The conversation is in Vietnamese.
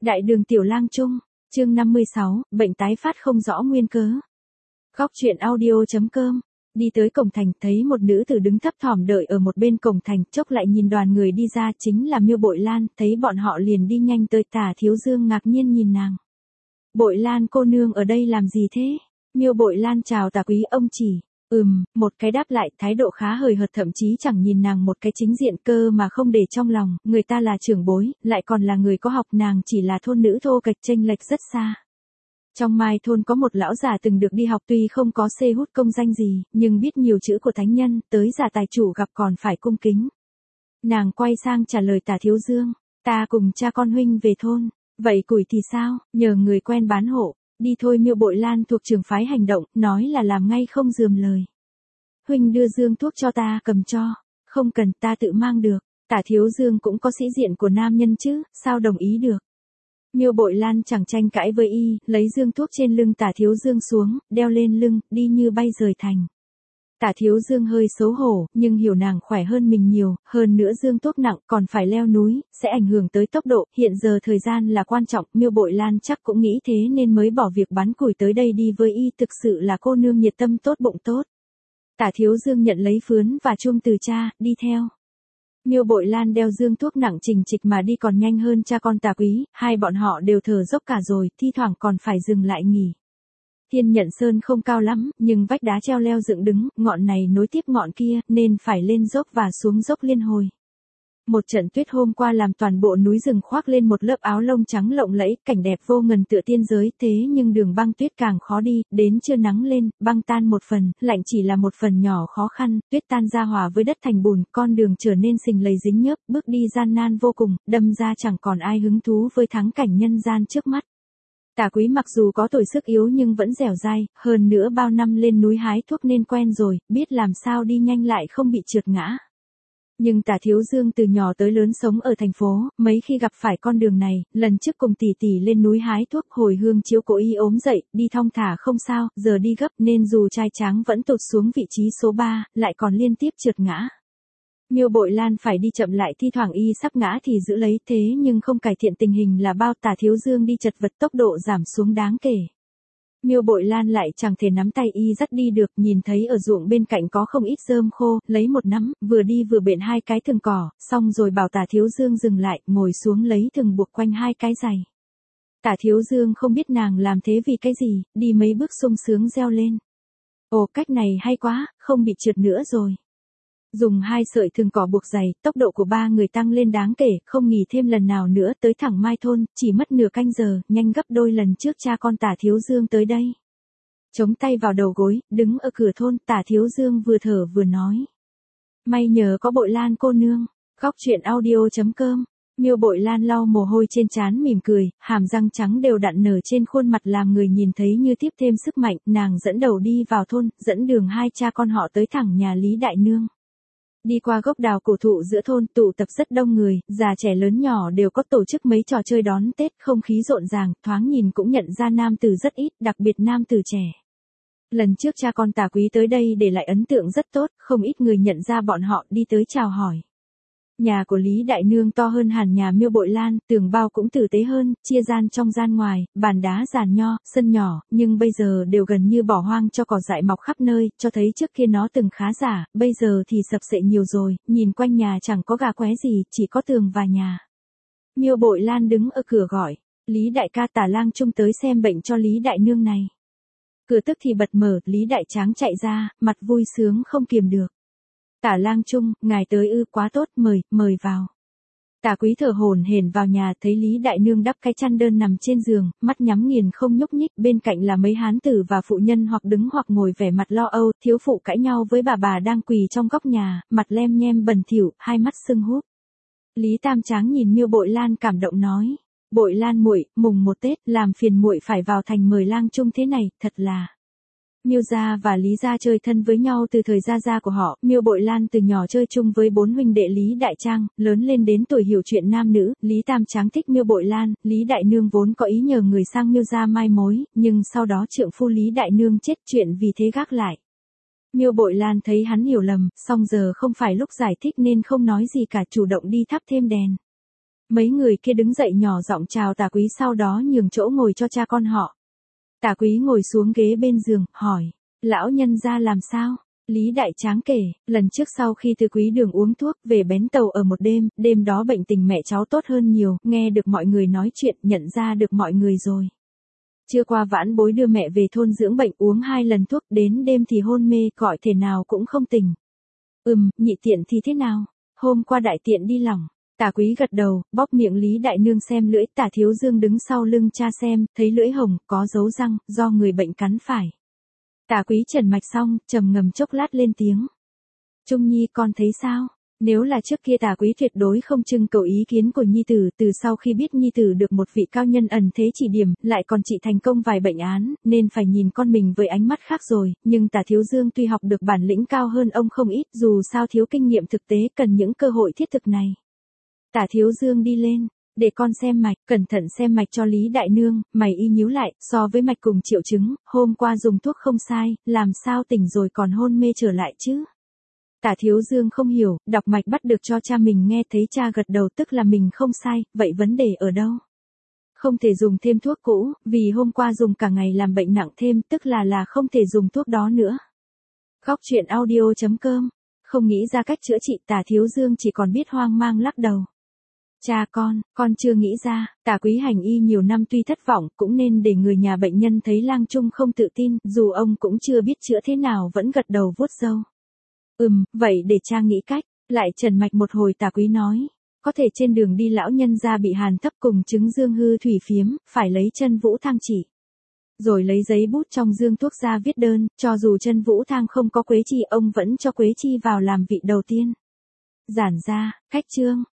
Đại đường Tiểu Lang Trung, chương 56, bệnh tái phát không rõ nguyên cớ. Góc truyện audio.com. Đi tới cổng thành, thấy một nữ tử đứng thấp thỏm đợi ở một bên cổng thành, chốc lại nhìn đoàn người đi ra, chính là Miêu Bội Lan, thấy bọn họ liền đi nhanh tới. Tả Thiếu Dương ngạc nhiên nhìn nàng. Bội Lan cô nương ở đây làm gì thế? Miêu Bội Lan chào Tả Quý, ông chỉ. Một cái đáp lại, thái độ khá hời hợt, thậm chí chẳng nhìn nàng một cái chính diện, cơ mà không để trong lòng, người ta là trưởng bối, lại còn là người có học, nàng chỉ là thôn nữ thô kệch, chênh lệch rất xa. Trong Mai thôn có một lão già từng được đi học, tuy không có xê hút công danh gì, nhưng biết nhiều chữ của thánh nhân, tới giả tài chủ gặp còn phải cung kính. Nàng quay sang trả lời Tả Thiếu Dương, ta cùng cha con huynh về thôn, vậy củi thì sao, nhờ người quen bán hộ. Đi thôi. Miêu Bội Lan thuộc trường phái hành động, nói là làm ngay không rườm lời. Huynh đưa dương thuốc cho ta, cầm cho. Không cần, ta tự mang được. Tả Thiếu Dương cũng có sĩ diện của nam nhân chứ, sao đồng ý được. Miêu Bội Lan chẳng tranh cãi với y, lấy dương thuốc trên lưng Tả Thiếu Dương xuống, đeo lên lưng, đi như bay rời thành. Tả Thiếu Dương hơi xấu hổ, nhưng hiểu nàng khỏe hơn mình nhiều, hơn nữa dương thuốc nặng, còn phải leo núi, sẽ ảnh hưởng tới tốc độ, hiện giờ thời gian là quan trọng, Miêu Bội Lan chắc cũng nghĩ thế nên mới bỏ việc bán củi tới đây đi với y, thực sự là cô nương nhiệt tâm tốt bụng tốt. Tả Thiếu Dương nhận lấy phướn và chuông từ cha, đi theo. Miêu Bội Lan đeo dương thuốc nặng trình trịch mà đi còn nhanh hơn cha con Tả Quý, hai bọn họ đều thở dốc cả rồi, thi thoảng còn phải dừng lại nghỉ. Thiên Nhận Sơn không cao lắm, nhưng vách đá treo leo dựng đứng, ngọn này nối tiếp ngọn kia, nên phải lên dốc và xuống dốc liên hồi. Một trận tuyết hôm qua làm toàn bộ núi rừng khoác lên một lớp áo lông trắng lộng lẫy, cảnh đẹp vô ngần tựa tiên giới, thế nhưng đường băng tuyết càng khó đi, đến trưa nắng lên, băng tan một phần, lạnh chỉ là một phần nhỏ khó khăn, tuyết tan ra hòa với đất thành bùn, con đường trở nên sình lầy dính nhớp, bước đi gian nan vô cùng, đâm ra chẳng còn ai hứng thú với thắng cảnh nhân gian trước mắt. Tả Quý mặc dù có tuổi sức yếu nhưng vẫn dẻo dai, hơn nữa bao năm lên núi hái thuốc nên quen rồi, biết làm sao đi nhanh lại không bị trượt ngã. Nhưng Tả Thiếu Dương từ nhỏ tới lớn sống ở thành phố, mấy khi gặp phải con đường này, lần trước cùng tỷ tỷ lên núi hái thuốc, hồi hương chiếu cố y ốm dậy, đi thong thả không sao, giờ đi gấp nên dù trai tráng vẫn tụt xuống vị trí số 3, lại còn liên tiếp trượt ngã. Miêu Bội Lan phải đi chậm lại, thi thoảng y sắp ngã thì giữ lấy, thế nhưng không cải thiện tình hình là bao. Tả Thiếu Dương đi chật vật, tốc độ giảm xuống đáng kể. Miêu Bội Lan lại chẳng thể nắm tay y dắt đi được, nhìn thấy ở ruộng bên cạnh có không ít rơm khô, lấy một nắm, vừa đi vừa bện hai cái thừng cỏ, xong rồi bảo Tả Thiếu Dương dừng lại, ngồi xuống lấy thừng buộc quanh hai cái giày. Tả Thiếu Dương không biết nàng làm thế vì cái gì, đi mấy bước sung sướng reo lên. Ồ, cách này hay quá, không bị trượt nữa rồi. Dùng hai sợi thừng cỏ buộc giày, tốc độ của ba người tăng lên đáng kể, không nghỉ thêm lần nào nữa, tới thẳng Mai thôn, chỉ mất nửa canh giờ, nhanh gấp đôi lần trước cha con Tả Thiếu Dương tới đây. Chống tay vào đầu gối, đứng ở cửa thôn, Tả Thiếu Dương vừa thở vừa nói. May nhờ có Bội Lan cô nương. Góc truyện audio.com. Miêu Bội Lan lau mồ hôi trên trán mỉm cười, hàm răng trắng đều đặn nở trên khuôn mặt làm người nhìn thấy như tiếp thêm sức mạnh, nàng dẫn đầu đi vào thôn, dẫn đường hai cha con họ tới thẳng nhà Lý Đại Nương. Đi qua gốc đào cổ thụ giữa thôn, tụ tập rất đông người, già trẻ lớn nhỏ đều có tổ chức mấy trò chơi đón Tết, không khí rộn ràng, thoáng nhìn cũng nhận ra nam tử rất ít, đặc biệt nam tử trẻ. Lần trước cha con Tả Quý tới đây để lại ấn tượng rất tốt, không ít người nhận ra bọn họ, đi tới chào hỏi. Nhà của Lý Đại Nương to hơn hẳn nhà Miêu Bội Lan, tường bao cũng tử tế hơn, chia gian trong gian ngoài, bàn đá giàn nho, sân nhỏ, nhưng bây giờ đều gần như bỏ hoang cho cỏ dại mọc khắp nơi, cho thấy trước kia nó từng khá giả, bây giờ thì sập sệ nhiều rồi, nhìn quanh nhà chẳng có gà qué gì, chỉ có tường và nhà. Miêu Bội Lan đứng ở cửa gọi, Lý Đại ca, Tả Lang Trung tới xem bệnh cho Lý Đại Nương này. Cửa tức thì bật mở, Lý Đại Tráng chạy ra, mặt vui sướng không kiềm được. Tả Lang Trung, ngài tới ư, quá tốt, mời vào. Tả Quý thở hổn hển vào nhà, thấy Lý Đại Nương đắp cái chăn đơn nằm trên giường, mắt nhắm nghiền không nhúc nhích, bên cạnh là mấy hán tử và phụ nhân hoặc đứng hoặc ngồi vẻ mặt lo âu, thiếu phụ cãi nhau với bà đang quỳ trong góc nhà, mặt lem nhem bẩn thỉu, hai mắt sưng húp. Lý Tam Tráng nhìn Miêu Bội Lan cảm động nói, Bội Lan muội, mùng 1 Tết, làm phiền muội phải vào thành mời Lang Trung thế này, thật là. Miêu gia và Lý gia chơi thân với nhau từ thời gia của họ, Miêu Bội Lan từ nhỏ chơi chung với 4 huynh đệ Lý Đại Trang, lớn lên đến tuổi hiểu chuyện nam nữ, Lý Tam Tráng thích Miêu Bội Lan, Lý Đại Nương vốn có ý nhờ người sang Miêu gia mai mối, nhưng sau đó trượng phu Lý Đại Nương chết, chuyện vì thế gác lại. Miêu Bội Lan thấy hắn hiểu lầm, song giờ không phải lúc giải thích nên không nói gì cả, chủ động đi thắp thêm đèn. Mấy người kia đứng dậy nhỏ giọng chào Tả Quý, sau đó nhường chỗ ngồi cho cha con họ. Tả Quý ngồi xuống ghế bên giường, hỏi, lão nhân gia làm sao? Lý Đại Tráng kể, lần trước sau khi Từ Quý Đường uống thuốc về bến tàu ở một đêm, đêm đó bệnh tình mẹ cháu tốt hơn nhiều, nghe được mọi người nói chuyện, nhận ra được mọi người rồi. Trưa qua vãn bối đưa mẹ về thôn dưỡng bệnh, uống 2 lần thuốc, đến đêm thì hôn mê, gọi thể nào cũng không tỉnh. Nhị tiện thì thế nào? Hôm qua đại tiện đi lỏng. Tả Quý gật đầu, bóp miệng Lý Đại Nương xem lưỡi. Tả Thiếu Dương đứng sau lưng cha xem, thấy lưỡi hồng, có dấu răng, do người bệnh cắn phải. Tả Quý trần mạch xong, trầm ngầm chốc lát lên tiếng. Trung Nhi con thấy sao? Nếu là trước kia Tả Quý tuyệt đối không trưng cầu ý kiến của Nhi Tử, từ sau khi biết Nhi Tử được một vị cao nhân ẩn thế chỉ điểm, lại còn trị thành công vài bệnh án, nên phải nhìn con mình với ánh mắt khác rồi, nhưng Tả Thiếu Dương tuy học được bản lĩnh cao hơn ông không ít, dù sao thiếu kinh nghiệm thực tế, cần những cơ hội thiết thực này. Tả Thiếu Dương đi lên, để con xem mạch, cẩn thận xem mạch cho Lý Đại Nương, mày y nhíu lại, so với mạch cùng triệu chứng, hôm qua dùng thuốc không sai, làm sao tỉnh rồi còn hôn mê trở lại chứ? Tả Thiếu Dương không hiểu, đọc mạch bắt được cho cha mình nghe, thấy cha gật đầu tức là mình không sai, vậy vấn đề ở đâu? Không thể dùng thêm thuốc cũ, vì hôm qua dùng cả ngày làm bệnh nặng thêm, tức là không thể dùng thuốc đó nữa. Góc truyện audio.com, không nghĩ ra cách chữa trị, Tả Thiếu Dương chỉ còn biết hoang mang lắc đầu. Cha con chưa nghĩ ra. Tả Quý hành y nhiều năm tuy thất vọng, cũng nên để người nhà bệnh nhân thấy lang trung không tự tin, dù ông cũng chưa biết chữa thế nào vẫn gật đầu vuốt râu. Vậy để cha nghĩ cách. Lại trần mạch một hồi Tả Quý nói, có thể trên đường đi lão nhân gia bị hàn thấp cùng chứng dương hư thủy phiếm, phải lấy chân vũ thang chỉ. Rồi lấy giấy bút trong dương thuốc ra viết đơn, cho dù chân vũ thang không có quế chi ông vẫn cho quế chi vào làm vị đầu tiên. Giản ra, cách chương.